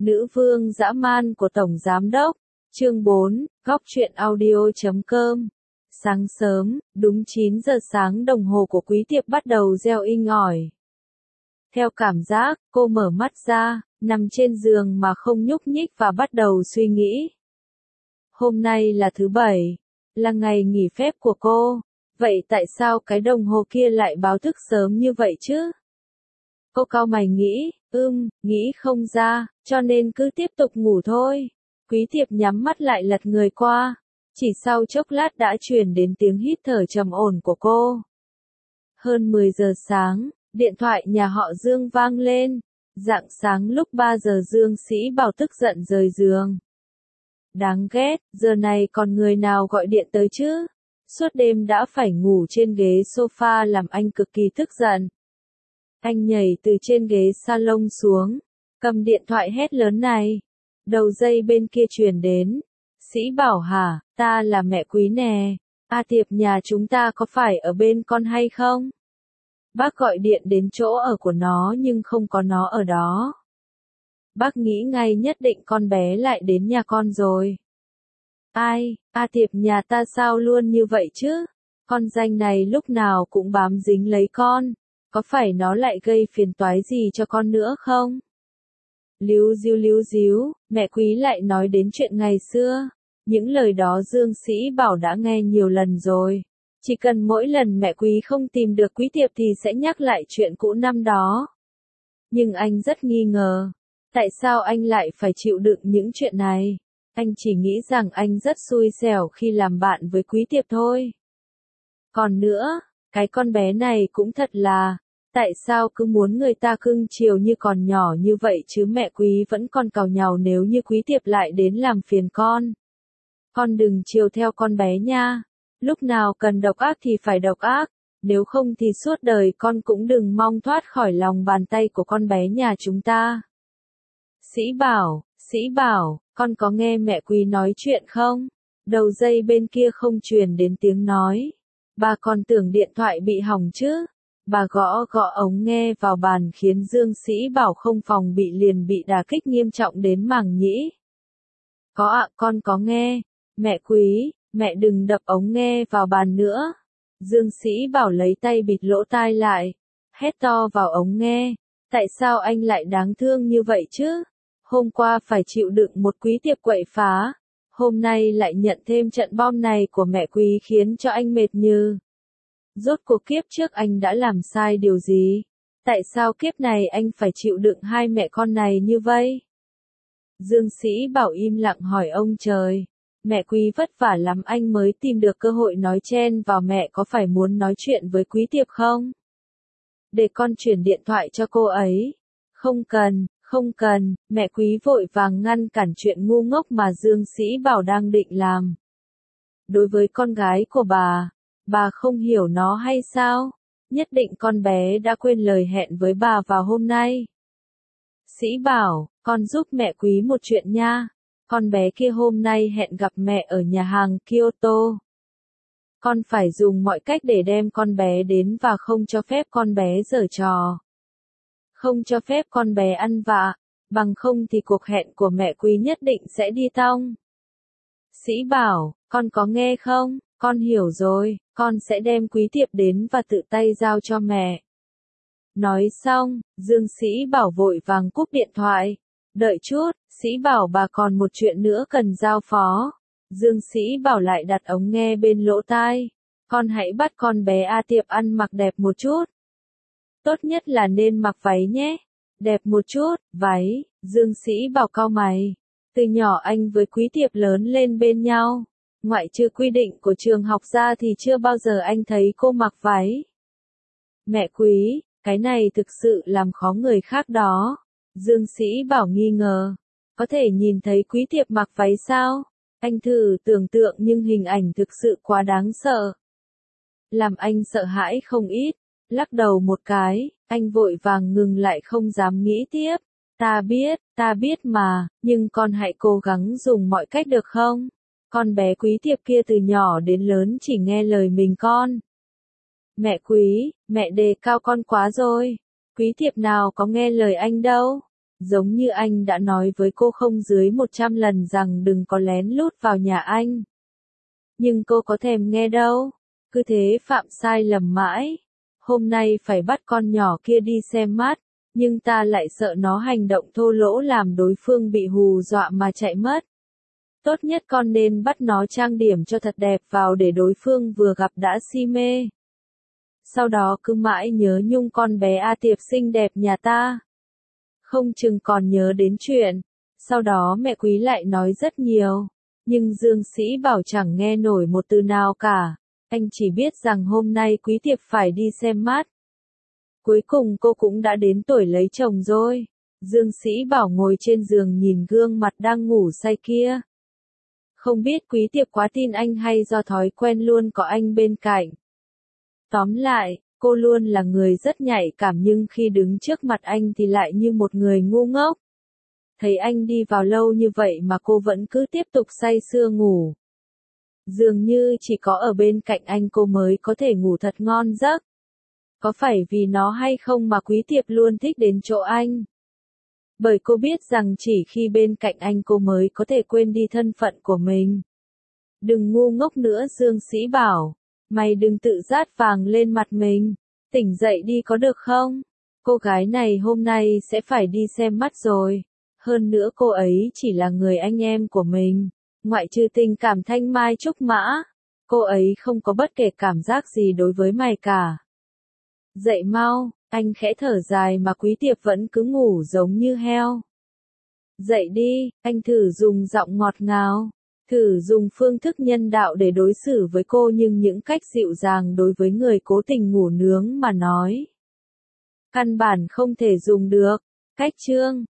Nữ vương dã man của Tổng Giám Đốc. Chương 4, Góc truyện audio.com. Sáng sớm, đúng 9 giờ sáng đồng hồ của Quý Tiệp bắt đầu reo inh ỏi. Theo cảm giác, cô mở mắt ra, nằm trên giường mà không nhúc nhích và bắt đầu suy nghĩ. Hôm nay là thứ Bảy, là ngày nghỉ phép của cô. Vậy tại sao cái đồng hồ kia lại báo thức sớm như vậy chứ? Cô cau mày nghĩ, nghĩ không ra, cho nên cứ tiếp tục ngủ thôi. Quý Tiệp nhắm mắt lại lật người qua. Chỉ sau chốc lát đã truyền đến tiếng hít thở trầm ổn của cô. Hơn 10 giờ sáng, điện thoại nhà họ Dương vang lên. Rạng sáng lúc 3 giờ Dương Sĩ Bảo tức giận rời giường. Đáng ghét, giờ này còn người nào gọi điện tới chứ? Suốt đêm đã phải ngủ trên ghế sofa làm anh cực kỳ tức giận. Anh nhảy từ trên ghế salon xuống, cầm điện thoại hét lớn này. Đầu dây bên kia truyền đến. Sĩ Bảo hả, ta là mẹ Quý nè. Tiệp nhà chúng ta có phải ở bên con hay không? Bác gọi điện đến chỗ ở của nó nhưng không có nó ở đó. Bác nghĩ ngay nhất định con bé lại đến nhà con rồi. Ai, Tiệp nhà ta sao luôn như vậy chứ? Con danh này lúc nào cũng bám dính lấy con. Có phải nó lại gây phiền toái gì cho con nữa không? Líu díu, mẹ Quý lại nói đến chuyện ngày xưa. Những lời đó Dương Sĩ Bảo đã nghe nhiều lần rồi. Chỉ cần mỗi lần mẹ Quý không tìm được Quý Tiệp thì sẽ nhắc lại chuyện cũ năm đó. Nhưng anh rất nghi ngờ. Tại sao anh lại phải chịu đựng những chuyện này? Anh chỉ nghĩ rằng anh rất xui xẻo khi làm bạn với Quý Tiệp thôi. Còn nữa, cái con bé này cũng thật là, tại sao cứ muốn người ta cưng chiều như còn nhỏ như vậy chứ mẹ Quý vẫn còn càu nhàu nếu như Quý Tiệp lại đến làm phiền con. Con đừng chiều theo con bé nha. Lúc nào cần độc ác thì phải độc ác, nếu không thì suốt đời con cũng đừng mong thoát khỏi lòng bàn tay của con bé nhà chúng ta. Sĩ Bảo, con có nghe mẹ Quý nói chuyện không? Đầu dây bên kia không truyền đến tiếng nói. Bà còn tưởng điện thoại bị hỏng chứ. Bà gõ ống nghe vào bàn khiến Dương Sĩ Bảo không phòng bị liền bị đả kích nghiêm trọng đến màng nhĩ. Có ạ, con có nghe. Mẹ Quý, mẹ đừng đập ống nghe vào bàn nữa. Dương Sĩ Bảo lấy tay bịt lỗ tai lại, hét to vào ống nghe. Tại sao anh lại đáng thương như vậy chứ? Hôm qua phải chịu đựng một Quý Tiệp quậy phá. Hôm nay lại nhận thêm trận bom này của mẹ Quý khiến cho anh mệt như. Rốt cuộc kiếp trước anh đã làm sai điều gì? Tại sao kiếp này anh phải chịu đựng hai mẹ con này như vậy? Dương Sĩ Bảo im lặng hỏi ông trời. Mẹ Quý vất vả lắm anh mới tìm được cơ hội nói chen vào, mẹ có phải muốn nói chuyện với Quý Tiệp không? Để con chuyển điện thoại cho cô ấy. Không cần, mẹ Quý vội vàng ngăn cản chuyện ngu ngốc mà Dương Sĩ Bảo đang định làm. Đối với con gái của bà không hiểu nó hay sao? Nhất định con bé đã quên lời hẹn với bà vào hôm nay. Sĩ Bảo, con giúp mẹ Quý một chuyện nha. Con bé kia hôm nay hẹn gặp mẹ ở nhà hàng Kyoto. Con phải dùng mọi cách để đem con bé đến và không cho phép con bé giở trò. Không cho phép con bé ăn vạ, bằng không thì cuộc hẹn của mẹ Quý nhất định sẽ đi tong. Sĩ Bảo, con có nghe không? Con hiểu rồi, con sẽ đem Quý Tiệp đến và tự tay giao cho mẹ. Nói xong, Dương Sĩ Bảo vội vàng cúp điện thoại. Đợi chút, Sĩ Bảo bà còn một chuyện nữa cần giao phó. Dương Sĩ Bảo lại đặt ống nghe bên lỗ tai. Con hãy bắt con bé Tiệp ăn mặc đẹp một chút. Tốt nhất là nên mặc váy nhé. Đẹp một chút, váy. Dương Sĩ Bảo cau mày. Từ nhỏ anh với Quý Tiệp lớn lên bên nhau. Ngoại trừ quy định của trường học ra thì chưa bao giờ anh thấy cô mặc váy. Mẹ Quý, cái này thực sự làm khó người khác đó. Dương Sĩ Bảo nghi ngờ. Có thể nhìn thấy Quý Tiệp mặc váy sao? Anh thử tưởng tượng nhưng hình ảnh thực sự quá đáng sợ. Làm anh sợ hãi không ít. Lắc đầu một cái, anh vội vàng ngừng lại không dám nghĩ tiếp. Ta biết mà, nhưng con hãy cố gắng dùng mọi cách được không? Con bé Quý Tiệp kia từ nhỏ đến lớn chỉ nghe lời mình con. Mẹ Quý, mẹ đề cao con quá rồi. Quý Tiệp nào có nghe lời anh đâu. Giống như anh đã nói với cô không dưới 100 lần rằng đừng có lén lút vào nhà anh. Nhưng cô có thèm nghe đâu, cứ thế phạm sai lầm mãi. Hôm nay phải bắt con nhỏ kia đi xem mắt, nhưng ta lại sợ nó hành động thô lỗ làm đối phương bị hù dọa mà chạy mất. Tốt nhất con nên bắt nó trang điểm cho thật đẹp vào để đối phương vừa gặp đã si mê. Sau đó cứ mãi nhớ nhung con bé A Tiệp xinh đẹp nhà ta. Không chừng còn nhớ đến chuyện. Sau đó mẹ Quý lại nói rất nhiều. Nhưng Dương Sĩ Bảo chẳng nghe nổi một từ nào cả. Anh chỉ biết rằng hôm nay Quý Tiệp phải đi xem mắt. Cuối cùng cô cũng đã đến tuổi lấy chồng rồi. Dương Sĩ Bảo ngồi trên giường nhìn gương mặt đang ngủ say kia. Không biết Quý Tiệp quá tin anh hay do thói quen luôn có anh bên cạnh. Tóm lại, cô luôn là người rất nhạy cảm nhưng khi đứng trước mặt anh thì lại như một người ngu ngốc. Thấy anh đi vào lâu như vậy mà cô vẫn cứ tiếp tục say sưa ngủ. Dường như chỉ có ở bên cạnh anh cô mới có thể ngủ thật ngon giấc. Có phải vì nó hay không mà Quý Tiệp luôn thích đến chỗ anh? Bởi cô biết rằng chỉ khi bên cạnh anh cô mới có thể quên đi thân phận của mình. Đừng ngu ngốc nữa Dương Sĩ Bảo. Mày đừng tự dát vàng lên mặt mình. Tỉnh dậy đi có được không? Cô gái này hôm nay sẽ phải đi xem mắt rồi. Hơn nữa cô ấy chỉ là người anh em của mình. Ngoại trừ tình cảm thanh mai trúc mã. Cô ấy không có bất kể cảm giác gì đối với mày cả. Dậy mau, anh khẽ thở dài mà Quý Tiệp vẫn cứ ngủ giống như heo. Dậy đi, anh thử dùng giọng ngọt ngào. Thử dùng phương thức nhân đạo để đối xử với cô nhưng những cách dịu dàng đối với người cố tình ngủ nướng mà nói. Căn bản không thể dùng được. Cách chương